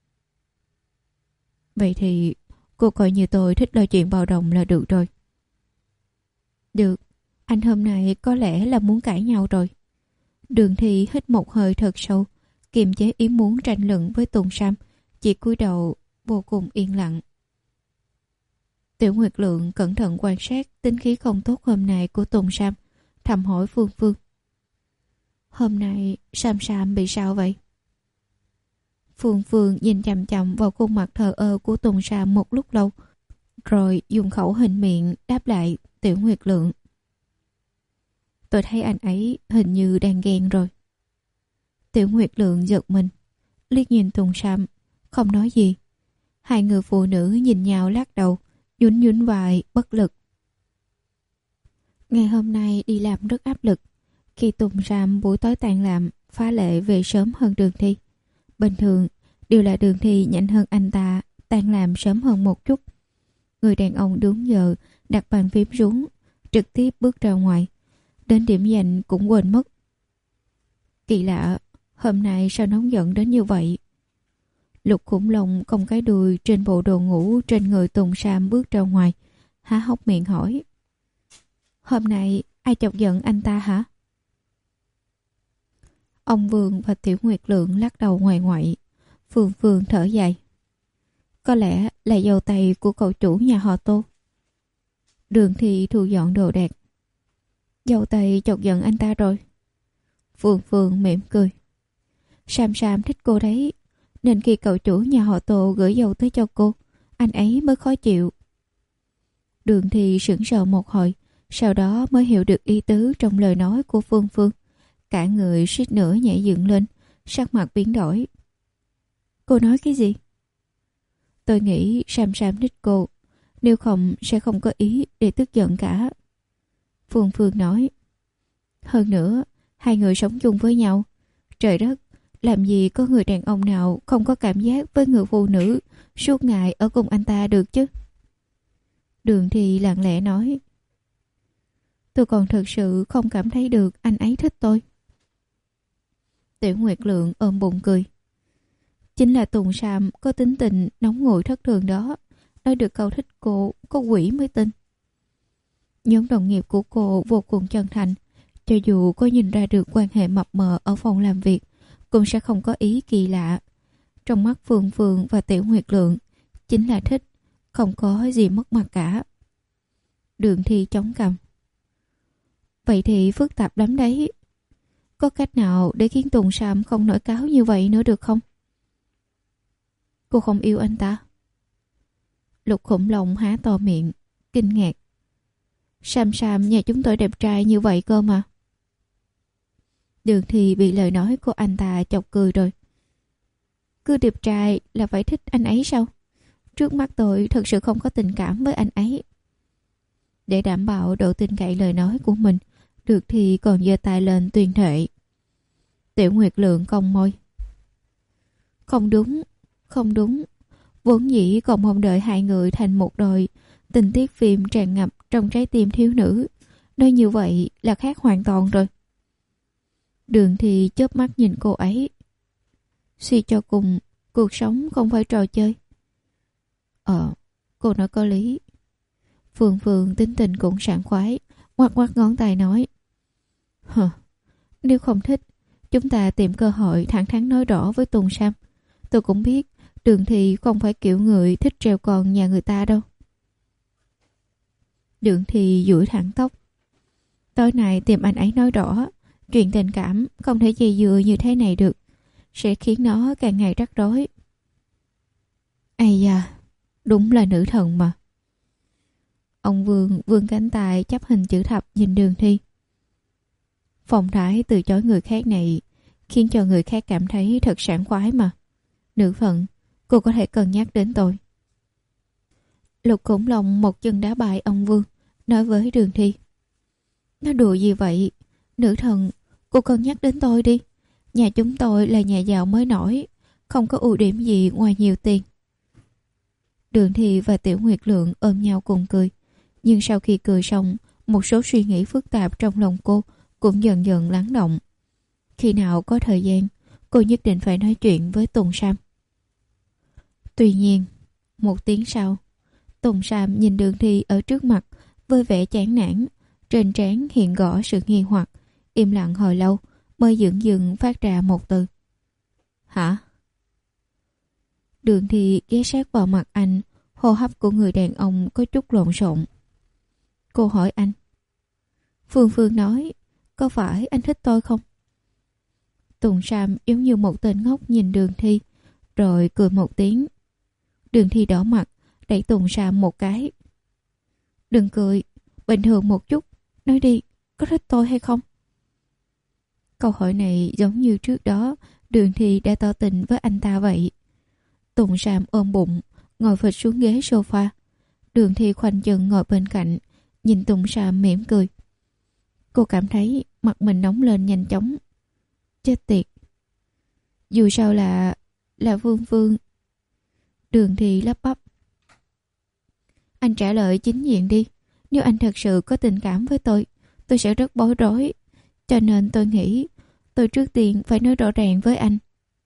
Vậy thì cô coi như tôi thích lo chuyện bao đồng là được rồi. Được, anh hôm nay có lẽ là muốn cãi nhau rồi. Đường Thi hít một hơi thật sâu, kiềm chế ý muốn tranh luận với Tùng Sam, chỉ cúi đầu vô cùng yên lặng. Tiểu Nguyệt Lượng cẩn thận quan sát tính khí không tốt hôm nay của Tùng Sam, thầm hỏi Phương Phương. Hôm nay Sam Sam bị sao vậy? Phương Phương nhìn chằm chằm vào khuôn mặt thờ ơ của Tùng Sam một lúc lâu, rồi dùng khẩu hình miệng đáp lại Tiểu Nguyệt Lượng. Tôi thấy anh ấy hình như đang ghen rồi. Tiểu Nguyệt Lượng giật mình, liếc nhìn Tùng Sam, không nói gì. Hai người phụ nữ nhìn nhau lắc đầu, nhún nhún vai bất lực. Ngày hôm nay đi làm rất áp lực. Khi Tùng Sam buổi tối tan làm, phá lệ về sớm hơn Đường Thi. Bình thường, đều là Đường Thi nhanh hơn anh ta, tan làm sớm hơn một chút. Người đàn ông đúng giờ đặt bàn phím xuống, trực tiếp bước ra ngoài. Đến điểm dành cũng quên mất. Kỳ lạ, hôm nay sao nóng giận đến như vậy? Lục Khủng Long cong cái đuôi trên bộ đồ ngủ trên người Tùng Sam bước ra ngoài, há hốc miệng hỏi. Hôm nay ai chọc giận anh ta hả? Ông Vương và Tiểu Nguyệt Lượng lắc đầu ngoài ngoại. Phương Phương thở dài. Có lẽ là dâu tây của cậu chủ nhà họ Tô. Đường Thi thu dọn đồ đạc. Dâu tây chọc giận anh ta rồi. Phương Phương mỉm cười. Sam Sam thích cô đấy, nên khi cậu chủ nhà họ Tô gửi dâu tới cho cô, anh ấy mới khó chịu. Đường Thi sững sờ một hồi, sau đó mới hiểu được ý tứ trong lời nói của Phương Phương. Cả người suýt nữa nhảy dựng lên, sắc mặt biến đổi. Cô nói cái gì? Tôi nghĩ Sam Sam thích cô, nếu không sẽ không có ý để tức giận cả. Phương Phương nói. Hơn nữa, hai người sống chung với nhau. Trời đất, làm gì có người đàn ông nào không có cảm giác với người phụ nữ suốt ngày ở cùng anh ta được chứ? Đường Thi lặng lẽ nói. Tôi còn thực sự không cảm thấy được anh ấy thích tôi. Tiểu Nguyệt Lượng ôm bụng cười. Chính là Tùng Sam có tính tình nóng nguội thất thường đó, nói được câu thích cô có quỷ mới tin. Nhóm đồng nghiệp của cô vô cùng chân thành, cho dù có nhìn ra được quan hệ mập mờ ở phòng làm việc, cũng sẽ không có ý kỳ lạ. Trong mắt Phương Phương và Tiểu Nguyệt Lượng, chính là thích, không có gì mất mặt cả. Đường Thi chống cằm. Vậy thì phức tạp lắm đấy. Có cách nào để khiến Tùng Sam không nổi cáo như vậy nữa được không? Cô không yêu anh ta? Lục Khủng Long há to miệng, kinh ngạc. Sam Sam nhà chúng tôi đẹp trai như vậy cơ mà. Đường Thi bị lời nói của anh ta chọc cười rồi. Cứ đẹp trai là phải thích anh ấy sao? Trước mắt tôi thật sự không có tình cảm với anh ấy. Để đảm bảo độ tin cậy lời nói của mình, Được thì còn giơ tay lên tuyên thệ. Tiểu Nguyệt Lượng cong môi. Không đúng, không đúng. Vốn dĩ còn mong đợi hai người thành một đôi, tình tiết phim tràn ngập trong trái tim thiếu nữ. Nói như vậy là khác hoàn toàn rồi. Đường thì chớp mắt nhìn cô ấy. Suy cho cùng, cuộc sống không phải trò chơi. Ờ, cô nói có lý. Phương Phương tính tình cũng sảng khoái, ngoắc ngoắc ngón tay nói. Hờ, nếu không thích, chúng ta tìm cơ hội thẳng thắn nói rõ với Tùng Sam. Tôi cũng biết Đường Thi không phải kiểu người thích treo con nhà người ta đâu. Đường Thi duỗi thẳng tóc. Tối nay tìm anh ấy nói rõ, chuyện tình cảm không thể dây dưa như thế này được, sẽ khiến nó càng ngày rắc rối. Ây da, đúng là nữ thần mà. Ông Vương vươn cánh tay chắp hình chữ thập nhìn Đường Thi. Phong thái từ chối người khác này khiến cho người khác cảm thấy thật sảng khoái mà. Nữ phận, cô có thể cân nhắc đến tôi. Lục Khủng Long một chân đá bại ông Vương, nói với Đường Thi. Nói đùa gì vậy? Nữ thần, cô cân nhắc đến tôi đi. Nhà chúng tôi là nhà giàu mới nổi, không có ưu điểm gì ngoài nhiều tiền. Đường Thi và Tiểu Nguyệt Lượng ôm nhau cùng cười. Nhưng sau khi cười xong, một số suy nghĩ phức tạp trong lòng cô cũng dần dần lắng động. Khi nào có thời gian, cô nhất định phải nói chuyện với Tùng Sam. Tuy nhiên, một tiếng sau, Tùng Sam nhìn Đường Thi ở trước mặt với vẻ chán nản, trên trán hiện rõ sự nghi hoặc, im lặng hồi lâu mới dửng dừng phát ra một từ. Hả? Đường Thi ghé sát vào mặt anh, hô hấp của người đàn ông có chút lộn xộn. Cô hỏi anh. Phương Phương nói, có phải anh thích tôi không? Tùng Sam giống như một tên ngốc nhìn Đường Thi, rồi cười một tiếng. Đường Thi đỏ mặt, đẩy Tùng Sam một cái. Đừng cười, bình thường một chút, nói đi, có thích tôi hay không? Câu hỏi này giống như trước đó, Đường Thi đã tỏ tình với anh ta vậy. Tùng Sam ôm bụng, ngồi phịch xuống ghế sofa. Đường Thi khoanh chân ngồi bên cạnh, nhìn Tùng Sam mỉm cười. Cô cảm thấy mặt mình nóng lên nhanh chóng. Chết tiệt. Dù sao là... là Vương Vương. Đường Thi lắp bắp. Anh trả lời chính diện đi. Nếu anh thật sự có tình cảm với tôi, tôi sẽ rất bối rối. Cho nên tôi nghĩ tôi trước tiên phải nói rõ ràng với anh.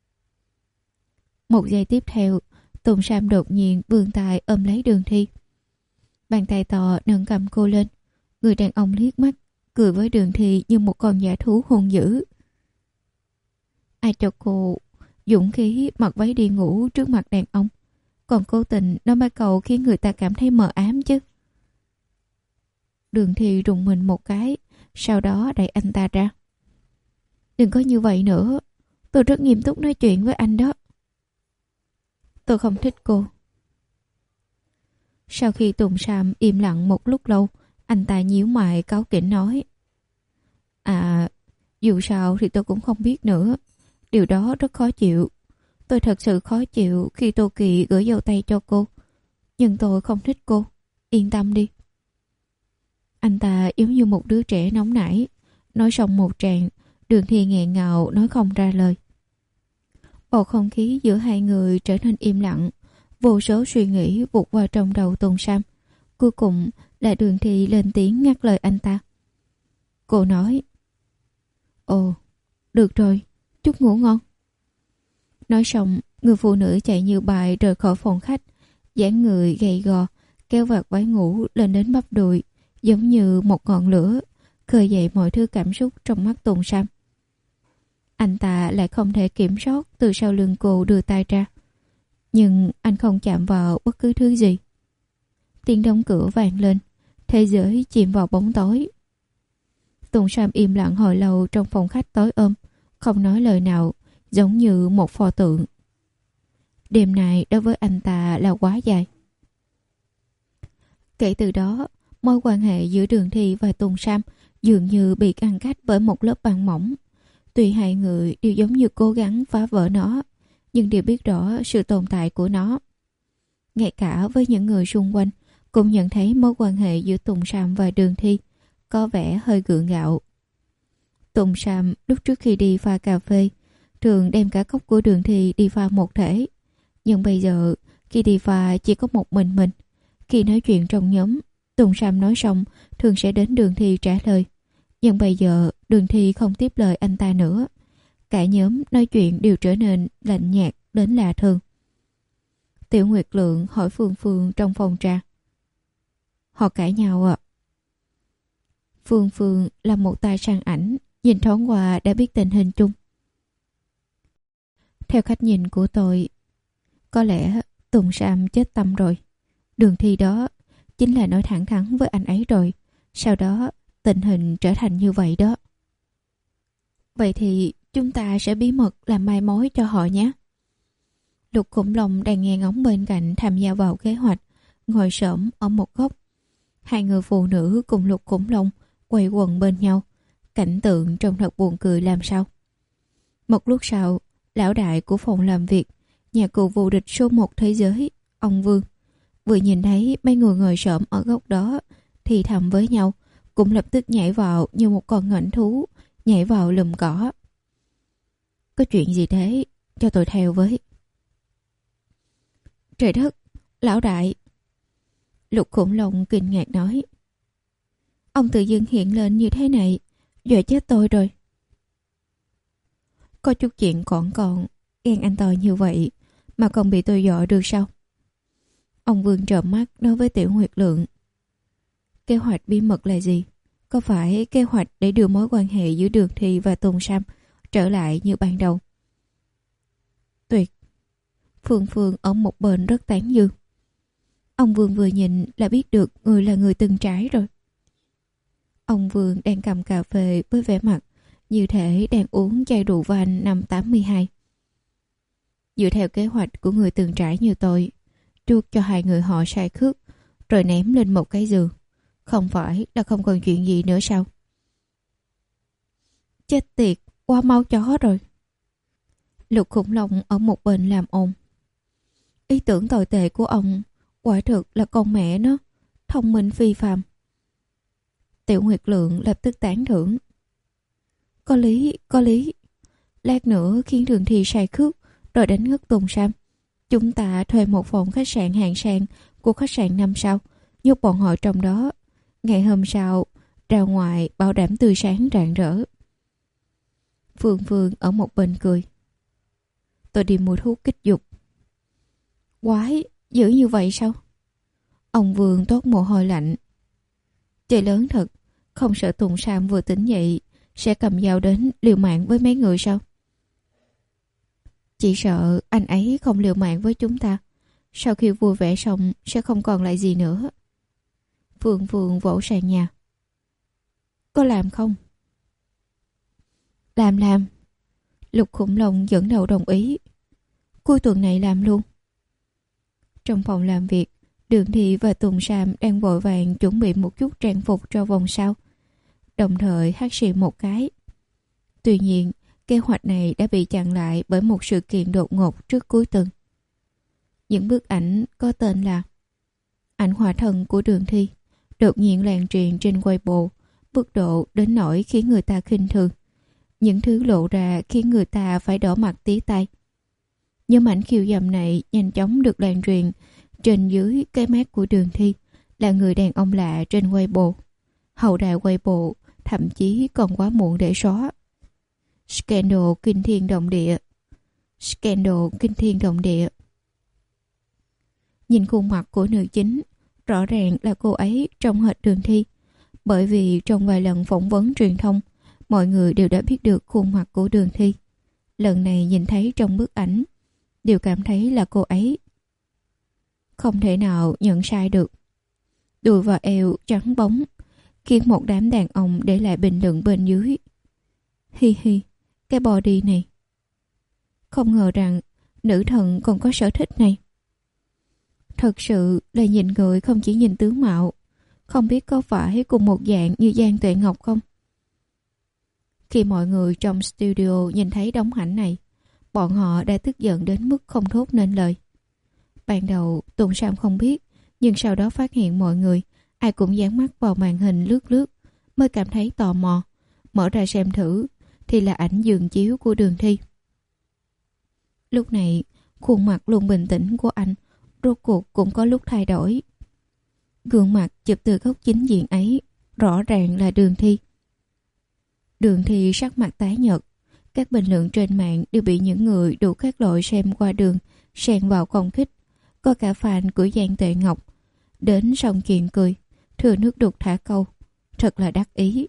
Một giây tiếp theo, Tùng Sam đột nhiên vươn tay ôm lấy Đường Thi. Bàn tay to nâng cầm cô lên. Người đàn ông liếc mắt, cười với Đường Thi như một con dã thú hung dữ. Ai cho cô dũng khí mặc váy đi ngủ trước mặt đàn ông, còn cố tình nói mấy câu khiến người ta cảm thấy mờ ám chứ? Đường Thi rùng mình một cái, sau đó đẩy anh ta ra. Đừng có như vậy nữa, tôi rất nghiêm túc nói chuyện với anh đó. Tôi không thích cô. Sau khi Tùng Sam im lặng một lúc lâu, anh ta nhíu mày cáu kỉnh nói. À, dù sao thì tôi cũng không biết nữa. Điều đó rất khó chịu. Tôi thật sự khó chịu khi Tô Kỳ gửi dâu tay cho cô. Nhưng tôi không thích cô. Yên tâm đi. Anh ta giống như một đứa trẻ nóng nảy. Nói xong một tràng, Đường Thi nghẹn ngào nói không ra lời. Bầu không khí giữa hai người trở nên im lặng. Vô số suy nghĩ vụt qua trong đầu Tùng Sam. Cuối cùng là Đường Thi lên tiếng ngắt lời anh ta. Cô nói. Ồ, được rồi, chúc ngủ ngon. Nói xong, người phụ nữ chạy như bài rời khỏi phòng khách. Dáng người gầy gò, kéo vạt váy ngủ lên đến bắp đùi, giống như một ngọn lửa, khơi dậy mọi thứ cảm xúc trong mắt Tùng Sam. Anh ta lại không thể kiểm soát từ sau lưng cô đưa tay ra. Nhưng anh không chạm vào bất cứ thứ gì. Tiếng đóng cửa vang lên, thế giới chìm vào bóng tối. Tùng Sam im lặng hồi lâu trong phòng khách tối ôm, không nói lời nào, giống như một pho tượng. Đêm này đối với anh ta là quá dài. Kể từ đó, mối quan hệ giữa Đường Thi và Tùng Sam dường như bị ngăn cách bởi một lớp băng mỏng. Tuy hai người đều giống như cố gắng phá vỡ nó, nhưng đều biết rõ sự tồn tại của nó. Ngay cả với những người xung quanh cũng nhận thấy mối quan hệ giữa Tùng Sam và Đường Thi có vẻ hơi gượng gạo. Tùng Sam lúc trước khi đi pha cà phê thường đem cả cốc của Đường Thi đi pha một thể. Nhưng bây giờ khi đi pha chỉ có một mình mình. Khi nói chuyện trong nhóm, Tùng Sam nói xong thường sẽ đến Đường Thi trả lời. Nhưng bây giờ Đường Thi không tiếp lời anh ta nữa. Cả nhóm nói chuyện đều trở nên lạnh nhạt đến lạ thường. Tiểu Nguyệt Lượng hỏi Phương Phương trong phòng trà. Họ cãi nhau ạ. À? Phương Phương là một tay săn ảnh, nhìn thoáng qua đã biết tình hình chung. Theo cách nhìn của tôi, có lẽ Tùng Sam chết tâm rồi. Đường Thi đó chính là nói thẳng thắn với anh ấy rồi. Sau đó tình hình trở thành như vậy đó. Vậy thì chúng ta sẽ bí mật làm mai mối cho họ nhé. Lục Khủng Long đang nghe ngóng bên cạnh tham gia vào kế hoạch, ngồi xổm ở một góc. Hai người phụ nữ cùng Lục Khủng Long quay quần bên nhau. Cảnh tượng trông thật buồn cười làm sao. Một lúc sau, lão đại của phòng làm việc, nhà cụ vô địch số một thế giới, ông Vương, vừa nhìn thấy mấy người ngồi xổm ở góc đó thì thầm với nhau, cũng lập tức nhảy vào như một con ngỗng thú, nhảy vào lùm cỏ. Có chuyện gì thế? Cho tôi theo với. Trời đất, lão đại! Lục Khủng Long kinh ngạc nói. Ông tự dưng hiện lên như thế này, dọa chết tôi rồi. Có chút chuyện còn còn, ghen anh to như vậy mà còn bị tôi dọa được sao? Ông Vương trợn mắt nói với Tiểu Nguyệt Lượng. Kế hoạch bí mật là gì? Có phải kế hoạch để đưa mối quan hệ giữa Đường Thi và Tùng Sam trở lại như ban đầu? Tuyệt! Phương Phương ở một bên rất tán dương. Ông Vương vừa nhìn là biết được người là người từng trải rồi. Ông Vương đang cầm cà phê với vẻ mặt như thể đang uống chai rượu vang năm tám mươi hai. Dựa theo kế hoạch của người từng trải như tôi, chuốt cho hai người họ say khước rồi ném lên một cái giường. Không phải là không còn chuyện gì nữa sao? Chết tiệt, qua máu chó rồi. Lục Khủng Long ở một bên làm ồn. Ý tưởng tồi tệ của ông quả thực là con mẹ nó, thông minh phi phàm. Tiểu Nguyệt Lượng lập tức tán thưởng. Có lý, có lý. Lát nữa khiến Đường Thi say khướt rồi đánh ngất Tùng Sam. Chúng ta thuê một phòng khách sạn hạng sang của khách sạn năm sao, nhốt bọn họ trong đó. Ngày hôm sau ra ngoài bảo đảm tươi sáng rạng rỡ. Phương Phương ở một bên cười. Tôi đi mua thuốc kích dục. Quái, dữ như vậy sao? Ông Vương toát mồ hôi lạnh. Trời lớn thật, không sợ Tùng Sam vừa tỉnh dậy sẽ cầm dao đến liều mạng với mấy người sao? Chỉ sợ anh ấy không liều mạng với chúng ta. Sau khi vui vẻ xong sẽ không còn lại gì nữa. Phương Phương vỗ sàn nhà. Có làm không? Làm làm. Lục Khủng Long dẫn đầu đồng ý. Cuối tuần này làm luôn. Trong phòng làm việc, Đường Thi và Tùng Sam đang vội vàng chuẩn bị một chút trang phục cho vòng sau, đồng thời hắt xì một cái. Tuy nhiên, kế hoạch này đã bị chặn lại bởi một sự kiện đột ngột trước cuối tuần. Những bức ảnh có tên là ảnh hòa thân của Đường Thi đột nhiên lan truyền trên Weibo, mức độ đến nỗi khiến người ta khinh thường. Những thứ lộ ra khiến người ta phải đỏ mặt tía tai. Nhóm ảnh khiêu dâm này nhanh chóng được lan truyền trên dưới cái mát của Đường Thi là người đàn ông lạ trên Weibo. Hậu đại Weibo thậm chí còn quá muộn để xóa. Scandal kinh thiên động địa. Scandal kinh thiên động địa. Nhìn khuôn mặt của nữ chính, rõ ràng là cô ấy trông hệt Đường Thi. Bởi vì trong vài lần phỏng vấn truyền thông, mọi người đều đã biết được khuôn mặt của Đường Thi. Lần này nhìn thấy trong bức ảnh, đều cảm thấy là cô ấy. Không thể nào nhận sai được. Đùi và eo trắng bóng, khiến một đám đàn ông để lại bình luận bên dưới. Hi hi, cái body này. Không ngờ rằng nữ thần còn có sở thích này. Thật sự là nhìn người không chỉ nhìn tướng mạo, không biết có phải cùng một dạng như Giang Tuệ Ngọc không? Khi mọi người trong studio nhìn thấy đống ảnh này, bọn họ đã tức giận đến mức không thốt nên lời. Ban đầu Tùng Sam không biết, nhưng sau đó phát hiện mọi người ai cũng dán mắt vào màn hình lướt lướt, mới cảm thấy tò mò. Mở ra xem thử thì là ảnh giường chiếu của Đường Thi. Lúc này khuôn mặt luôn bình tĩnh của anh rốt cuộc cũng có lúc thay đổi. Gương mặt chụp từ góc chính diện ấy rõ ràng là Đường Thi. Đường Thi sắc mặt tái nhợt. Các bình luận trên mạng đều bị những người đủ các loại xem qua đường xen vào công kích. Có cả fan của Giang Tuệ Ngọc đến song chuyện cười, thừa nước đục thả câu, thật là đắc ý.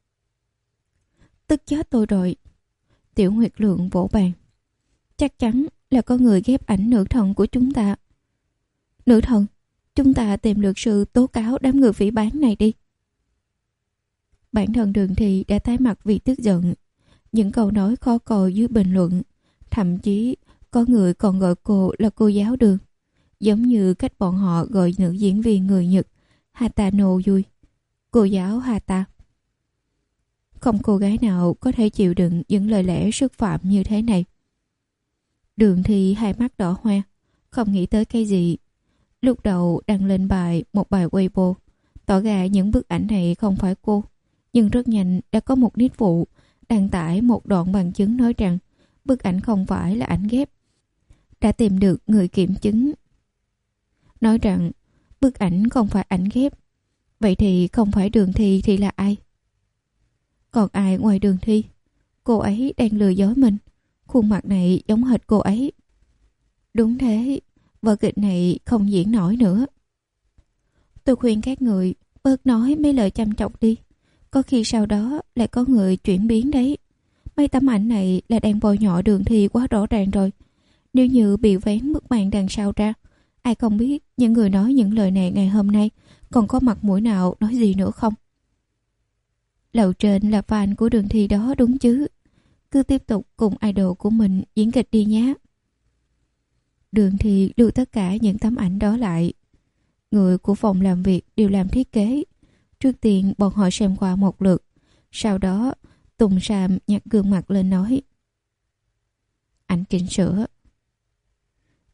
Tức chết tôi rồi. Tiểu Nguyệt Lượng vỗ bàn. Chắc chắn là có người ghép ảnh nữ thần của chúng ta. Nữ thần, chúng ta tìm luật sư tố cáo đám người phỉ báng này đi. Bản thân Đường Thi đã tái mặt vì tức giận. Những câu nói khó coi dưới bình luận, thậm chí có người còn gọi cô là cô giáo Đường, giống như cách bọn họ gọi nữ diễn viên người Nhật Hata no Yui, cô giáo Hata. Không cô gái nào có thể chịu đựng những lời lẽ xúc phạm như thế này. Đường Thi hai mắt đỏ hoe, không nghĩ tới cái gì. Lúc đầu đăng lên bài một bài Weibo tỏ ra những bức ảnh này không phải cô, nhưng rất nhanh đã có một nick phụ đăng tải một đoạn bằng chứng nói rằng bức ảnh không phải là ảnh ghép. Đã tìm được người kiểm chứng. Nói rằng bức ảnh không phải ảnh ghép. Vậy thì không phải Đường Thi thì là ai? Còn ai ngoài Đường Thi? Cô ấy đang lừa dối mình. Khuôn mặt này giống hệt cô ấy. Đúng thế, vở kịch này không diễn nổi nữa. Tôi khuyên các người bớt nói mấy lời chăm chọc đi. Có khi sau đó lại có người chuyển biến đấy. Mấy tấm ảnh này là đang bôi nhọ Đường Thi quá rõ ràng rồi. Nếu như bị vén bức màn đằng sau ra, ai không biết những người nói những lời này ngày hôm nay còn có mặt mũi nào nói gì nữa không? Lầu trên là fan của Đường Thi đó đúng chứ. Cứ tiếp tục cùng idol của mình diễn kịch đi nhé. Đường Thi lưu tất cả những tấm ảnh đó lại. Người của phòng làm việc đều làm thiết kế. Trước tiên bọn họ xem qua một lượt. Sau đó Tùng Sam nhặt gương mặt lên nói: ảnh chỉnh sửa.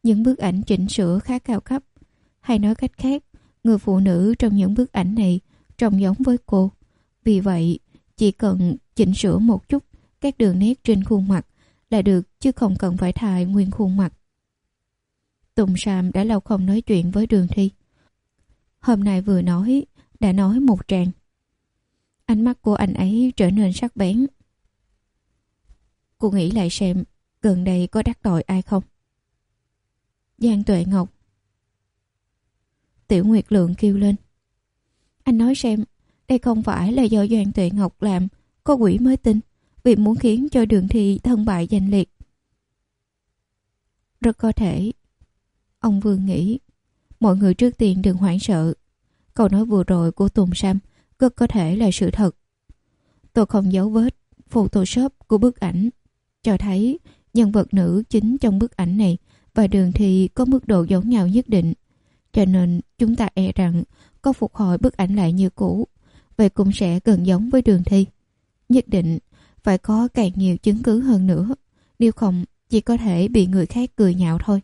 Những bức ảnh chỉnh sửa khá cao cấp. Hay nói cách khác, người phụ nữ trong những bức ảnh này trông giống với cô. Vì vậy, chỉ cần chỉnh sửa một chút các đường nét trên khuôn mặt là được, chứ không cần phải thay nguyên khuôn mặt. Tùng Sam đã lâu không nói chuyện với Đường Thi. Hôm nay vừa nói, đã nói một tràng. Ánh mắt của anh ấy trở nên sắc bén. Cô nghĩ lại xem, gần đây có đắc tội ai không? Giang Tuệ Ngọc. Tiểu Nguyệt Lượng kêu lên. Anh nói xem, đây không phải là do Giang Tuệ Ngọc làm, có quỷ mới tin, vì muốn khiến cho Đường Thi thân bại danh liệt. Rất có thể. Ông Vương nghĩ. Mọi người trước tiên đừng hoảng sợ. Câu nói vừa rồi của Tùng Sam rất có thể là sự thật. Tôi không giấu vết Photoshop của bức ảnh, cho thấy nhân vật nữ chính trong bức ảnh này và Đường Thi có mức độ giống nhau nhất định. Cho nên chúng ta e rằng có phục hồi bức ảnh lại như cũ, vậy cũng sẽ gần giống với Đường Thi. Nhất định phải có càng nhiều chứng cứ hơn nữa, nếu không chỉ có thể bị người khác cười nhạo thôi.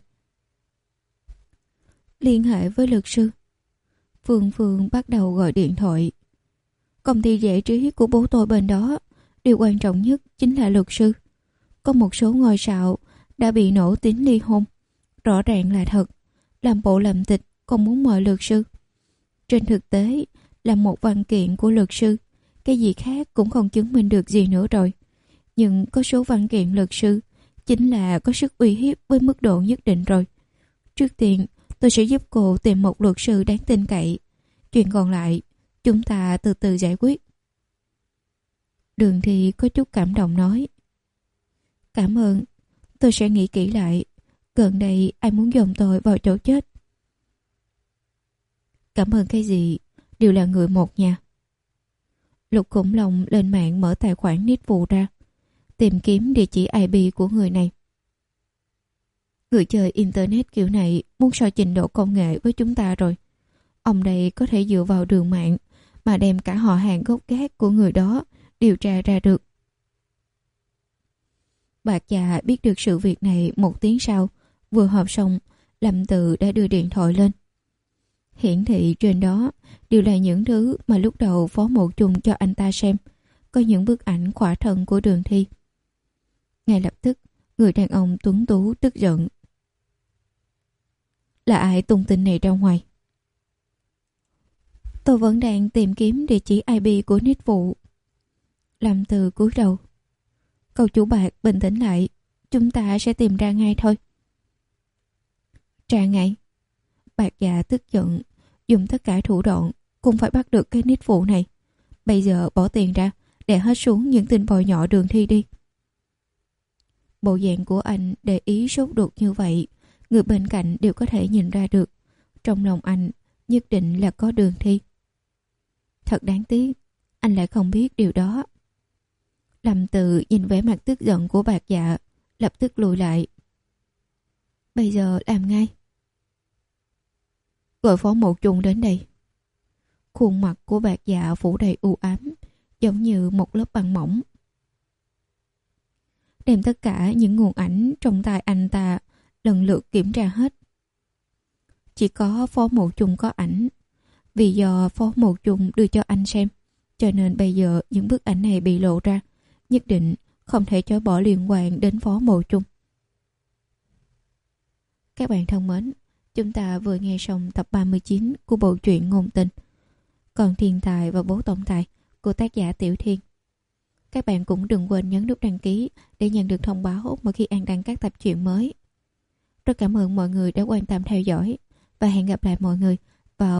Liên hệ với luật sư. Phương Phương bắt đầu gọi điện thoại. Công ty giải trí của bố tôi bên đó, điều quan trọng nhất chính là luật sư. Có một số ngôi sao đã bị nổ tín ly hôn, rõ ràng là thật, làm bộ làm tịch không muốn mời luật sư. Trên thực tế là một văn kiện của luật sư, cái gì khác cũng không chứng minh được gì nữa rồi. Nhưng có số văn kiện luật sư chính là có sức uy hiếp với mức độ nhất định rồi. Trước tiên tôi sẽ giúp cô tìm một luật sư đáng tin cậy. Chuyện còn lại chúng ta từ từ giải quyết. Đường Thi có chút cảm động nói. Cảm ơn, tôi sẽ nghĩ kỹ lại. Gần đây ai muốn dồn tôi vào chỗ chết. Cảm ơn cái gì, đều là người một nhà. Lục Khủng Long lên mạng mở tài khoản nít vụ ra, tìm kiếm địa chỉ i pê của người này. Người chơi internet kiểu này muốn so trình độ công nghệ với chúng ta rồi. Ông đây có thể dựa vào đường mạng mà đem cả họ hàng gốc gác của người đó điều tra ra được. Bạc già biết được sự việc này một tiếng sau, vừa họp xong, Lâm Từ đã đưa điện thoại lên. Hiển thị trên đó đều là những thứ mà lúc đầu Phó Mộ Chung cho anh ta xem, có những bức ảnh khỏa thân của Đường Thi. Ngay lập tức, người đàn ông tuấn tú tức giận. Là ai tung tin này ra ngoài? Tôi vẫn đang tìm kiếm địa chỉ i pê của nít vụ. Lâm Từ cúi đầu. Cậu chủ Bạc bình tĩnh lại, chúng ta sẽ tìm ra ngay thôi. Tra ngay. Bạc già tức giận, dùng tất cả thủ đoạn cũng phải bắt được cái nít vụ này. Bây giờ bỏ tiền ra để hết xuống những tin bòi nhọ Đường Thi đi. Bộ dạng của anh để ý sốt ruột như vậy, người bên cạnh đều có thể nhìn ra được. Trong lòng anh nhất định là có Đường Thi. Thật đáng tiếc, anh lại không biết điều đó. Lâm Từ nhìn vẻ mặt tức giận của Bạc Dạ, lập tức lùi lại. Bây giờ làm ngay. Gọi Phó Mộ Chung đến đây. Khuôn mặt của Bạc Dạ phủ đầy u ám, giống như một lớp băng mỏng. Đem tất cả những nguồn ảnh trong tay anh ta lần lượt kiểm tra hết. Chỉ có Phó Mộ Chung có ảnh. Vì do Phó Mộ Chung đưa cho anh xem, cho nên bây giờ những bức ảnh này bị lộ ra, nhất định không thể chối bỏ liên quan đến Phó Mộ Chung. Các bạn thân mến, chúng ta vừa nghe xong tập ba mươi chín của bộ truyện Ngôn Tình, Còn Thiên Tài và Bố Tổng Tài của tác giả Tiểu Thiên. Các bạn cũng đừng quên nhấn nút đăng ký để nhận được thông báo mỗi khi An đăng các tập truyện mới. Rất cảm ơn mọi người đã quan tâm theo dõi và hẹn gặp lại mọi người